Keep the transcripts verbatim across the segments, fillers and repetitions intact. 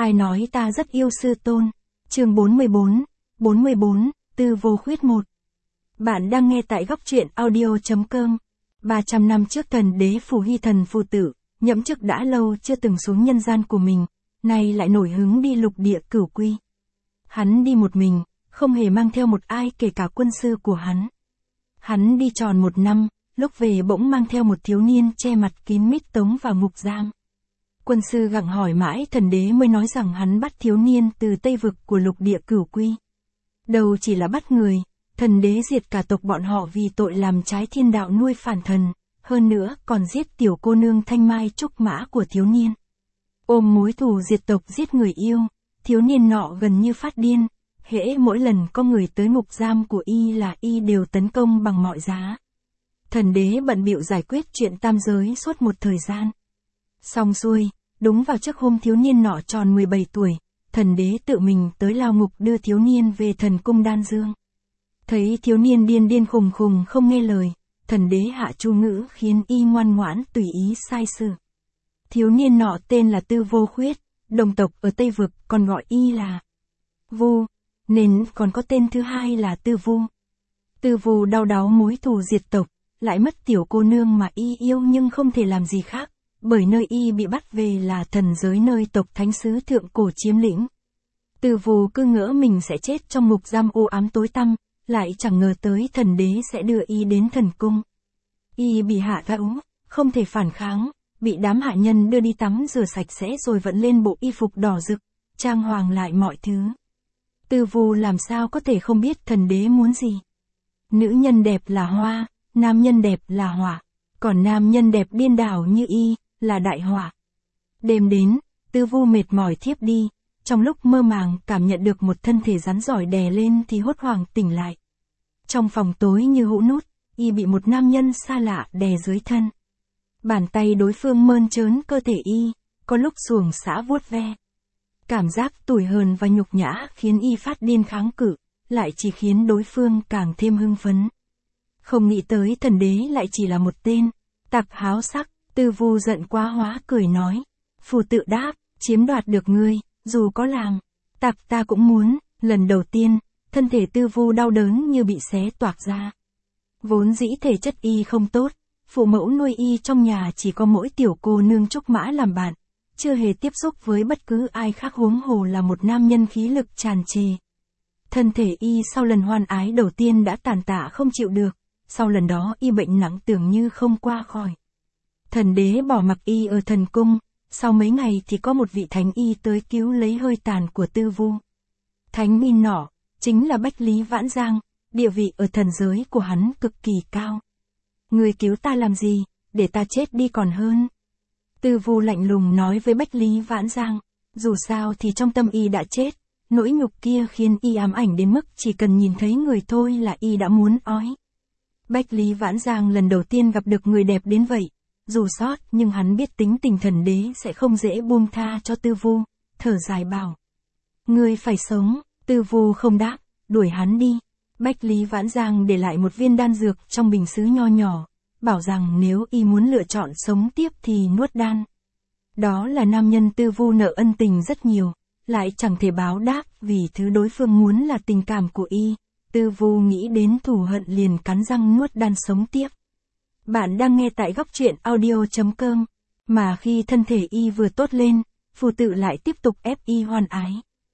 ai nói ta rất yêu sư tôn. Chương bốn mươi bốn, bốn mươi bốn, Tư Vô Khuyết một. Bạn đang nghe tại góc truyện audio.com. ba trăm năm trước thần đế Phù Hy Thần Phù Tử, nhậm chức đã lâu chưa từng xuống nhân gian của mình, nay lại nổi hứng đi lục địa cửu quy. Hắn đi một mình, không hề mang theo một ai kể cả quân sư của hắn. Hắn đi tròn một năm, lúc về bỗng mang theo một thiếu niên che mặt kín mít tống vào ngục giam. Quân sư gặng hỏi mãi thần đế mới nói rằng hắn bắt thiếu niên từ Tây Vực của lục địa cửu quy. Đầu chỉ là bắt người, thần đế diệt cả tộc bọn họ vì tội làm trái thiên đạo nuôi phản thần, hơn nữa còn giết tiểu cô nương thanh mai trúc mã của thiếu niên. Ôm mối thù diệt tộc giết người yêu, thiếu niên nọ gần như phát điên, hễ mỗi lần có người tới ngục giam của y là y đều tấn công bằng mọi giá. Thần đế bận bịu giải quyết chuyện tam giới suốt một thời gian. Xong xuôi, đúng vào trước hôm thiếu niên nọ tròn mười bảy tuổi, thần đế tự mình tới lao ngục đưa thiếu niên về thần cung Đan Dương. Thấy thiếu niên điên điên khùng khùng không nghe lời, thần đế hạ chu ngữ khiến y ngoan ngoãn tùy ý sai xử. Thiếu niên nọ tên là Tư Vô Khuyết, đồng tộc ở Tây Vực còn gọi y là Vu, nên còn có tên thứ hai là Tư Vu. Tư Vu đau đáu mối thù diệt tộc, lại mất tiểu cô nương mà y yêu nhưng không thể làm gì khác, bởi nơi y bị bắt về là thần giới nơi tộc thánh sứ thượng cổ chiếm lĩnh. Tư Vu cứ ngỡ mình sẽ chết trong ngục giam u ám tối tăm, lại chẳng ngờ tới thần đế sẽ đưa y đến thần cung. Y bị hạ gãu, không thể phản kháng, bị đám hạ nhân đưa đi tắm rửa sạch sẽ rồi vẫn lên bộ y phục đỏ rực, trang hoàng lại mọi thứ. Tư Vu làm sao có thể không biết thần đế muốn gì. Nữ nhân đẹp là hoa, nam nhân đẹp là hỏa, còn nam nhân đẹp điên đảo như y, là đại hỏa. Đêm đến, Tư Vu mệt mỏi thiếp đi, trong lúc mơ màng cảm nhận được một thân thể rắn giỏi đè lên thì hốt hoảng tỉnh lại. Trong phòng tối như hũ nút, y bị một nam nhân xa lạ đè dưới thân. Bàn tay đối phương mơn trớn cơ thể y, có lúc xuồng xã vuốt ve. Cảm giác tủi hờn và nhục nhã khiến y phát điên kháng cự, lại chỉ khiến đối phương càng thêm hưng phấn. Không nghĩ tới thần đế lại chỉ là một tên tặc háo sắc. Tư Vu giận quá hóa cười nói, Phù tự đáp, chiếm đoạt được ngươi, dù có làm tặc ta cũng muốn. Lần đầu tiên, thân thể Tư Vu đau đớn như bị xé toạc ra. Vốn dĩ thể chất y không tốt, phụ mẫu nuôi y trong nhà chỉ có mỗi tiểu cô nương trúc mã làm bạn, chưa hề tiếp xúc với bất cứ ai khác huống hồ là một nam nhân khí lực tràn trề. Thân thể y sau lần hoan ái đầu tiên đã tàn tạ không chịu được, sau lần đó y bệnh nặng tưởng như không qua khỏi. Thần đế bỏ mặc y ở thần cung, sau mấy ngày thì có một vị thánh y tới cứu lấy hơi tàn của Tư Vu. Thánh y nọ, chính là Bách Lý Vãn Giang, địa vị ở thần giới của hắn cực kỳ cao. Người cứu ta làm gì, để ta chết đi còn hơn. Tư Vu lạnh lùng nói với Bách Lý Vãn Giang, dù sao thì trong tâm y đã chết, nỗi nhục kia khiến y ám ảnh đến mức chỉ cần nhìn thấy người thôi là y đã muốn ói. Bách Lý Vãn Giang lần đầu tiên gặp được người đẹp đến vậy. Dù sót nhưng hắn biết tính tình thần đế sẽ không dễ buông tha cho Tư Vu, thở dài bảo. Ngươi phải sống. Tư Vu không đáp, đuổi hắn đi. Bách Lý Vãn Giang để lại một viên đan dược trong bình sứ nho nhỏ, bảo rằng nếu y muốn lựa chọn sống tiếp thì nuốt đan. Đó là nam nhân Tư Vu nợ ân tình rất nhiều, lại chẳng thể báo đáp vì thứ đối phương muốn là tình cảm của y. Tư Vu nghĩ đến thù hận liền cắn răng nuốt đan sống tiếp. Bạn đang nghe tại góc truyện audio.com, mà khi thân thể y vừa tốt lên, phù tự lại tiếp tục ép y hoan ái.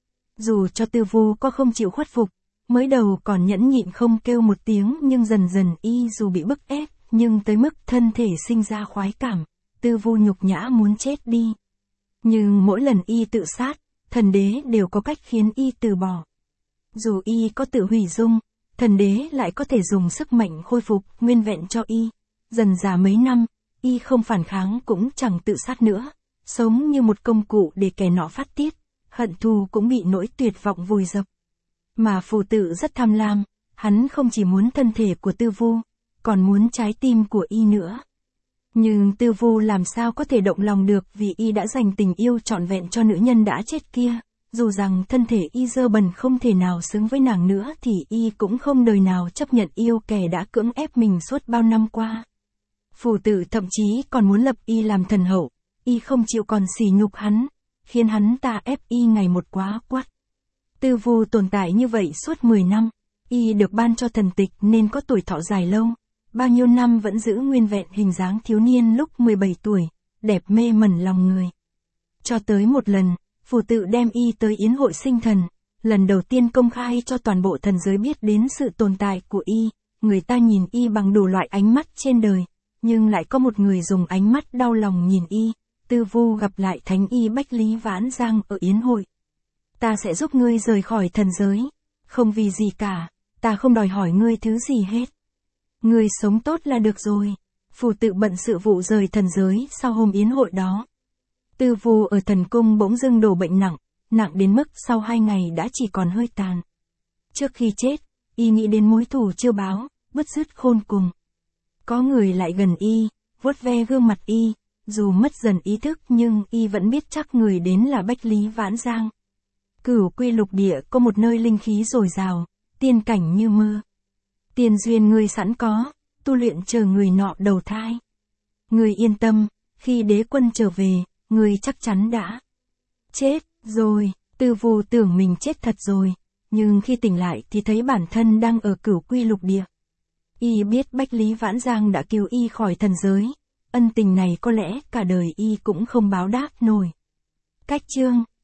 Dù cho Tư Vu có không chịu khuất phục, mới đầu còn nhẫn nhịn không kêu một tiếng nhưng dần dần y dù bị bức ép, nhưng tới mức thân thể sinh ra khoái cảm, Tư Vu nhục nhã muốn chết đi. Nhưng mỗi lần y tự sát, thần đế đều có cách khiến y từ bỏ. Dù y có tự hủy dung, thần đế lại có thể dùng sức mạnh khôi phục nguyên vẹn cho y. Dần già mấy năm, y không phản kháng cũng chẳng tự sát nữa, sống như một công cụ để kẻ nọ phát tiết, hận thù cũng bị nỗi tuyệt vọng vùi dập. Mà phù tự rất tham lam, hắn không chỉ muốn thân thể của Tư Vu, còn muốn trái tim của y nữa. Nhưng Tư Vu làm sao có thể động lòng được vì y đã dành tình yêu trọn vẹn cho nữ nhân đã chết kia, dù rằng thân thể y dơ bẩn không thể nào xứng với nàng nữa thì y cũng không đời nào chấp nhận yêu kẻ đã cưỡng ép mình suốt bao năm qua. Phù tự thậm chí còn muốn lập y làm thần hậu, y không chịu còn sỉ nhục hắn, khiến hắn ta ép y ngày một quá quắt. Tư Vu tồn tại như vậy suốt mười năm, y được ban cho thần tịch nên có tuổi thọ dài lâu, bao nhiêu năm vẫn giữ nguyên vẹn hình dáng thiếu niên lúc mười bảy tuổi, đẹp mê mẩn lòng người. Cho tới một lần, phù tự đem y tới yến hội sinh thần, lần đầu tiên công khai cho toàn bộ thần giới biết đến sự tồn tại của y, người ta nhìn y bằng đủ loại ánh mắt trên đời, nhưng lại có một người dùng ánh mắt đau lòng nhìn y. Tư Vu gặp lại thánh y Bách Lý Vãn Giang ở yến hội. Ta sẽ giúp ngươi rời khỏi thần giới, không vì gì cả, ta không đòi hỏi ngươi thứ gì hết. Ngươi sống tốt là được rồi. Phù tự bận sự vụ rời thần giới sau hôm yến hội đó. Tư Vu ở thần cung bỗng dưng đổ bệnh nặng, nặng đến mức sau hai ngày đã chỉ còn hơi tàn. Trước khi chết, y nghĩ đến mối thù chưa báo, bứt rứt khôn cùng. Có người lại gần y, vuốt ve gương mặt y, dù mất dần ý thức nhưng y vẫn biết chắc người đến là Bách Lý Vãn Giang. Cửu Quy lục địa có một nơi linh khí dồi dào, tiên cảnh như mưa. Tiền duyên ngươi sẵn có, tu luyện chờ người nọ đầu thai. Ngươi yên tâm, khi đế quân trở về, ngươi chắc chắn đã chết rồi. Tư Vu tưởng mình chết thật rồi, nhưng khi tỉnh lại thì thấy bản thân đang ở Cửu Quy lục địa. Y biết Bách Lý Vãn Giang đã cứu y khỏi thần giới, ân tình này có lẽ cả đời y cũng không báo đáp nổi. Cách chương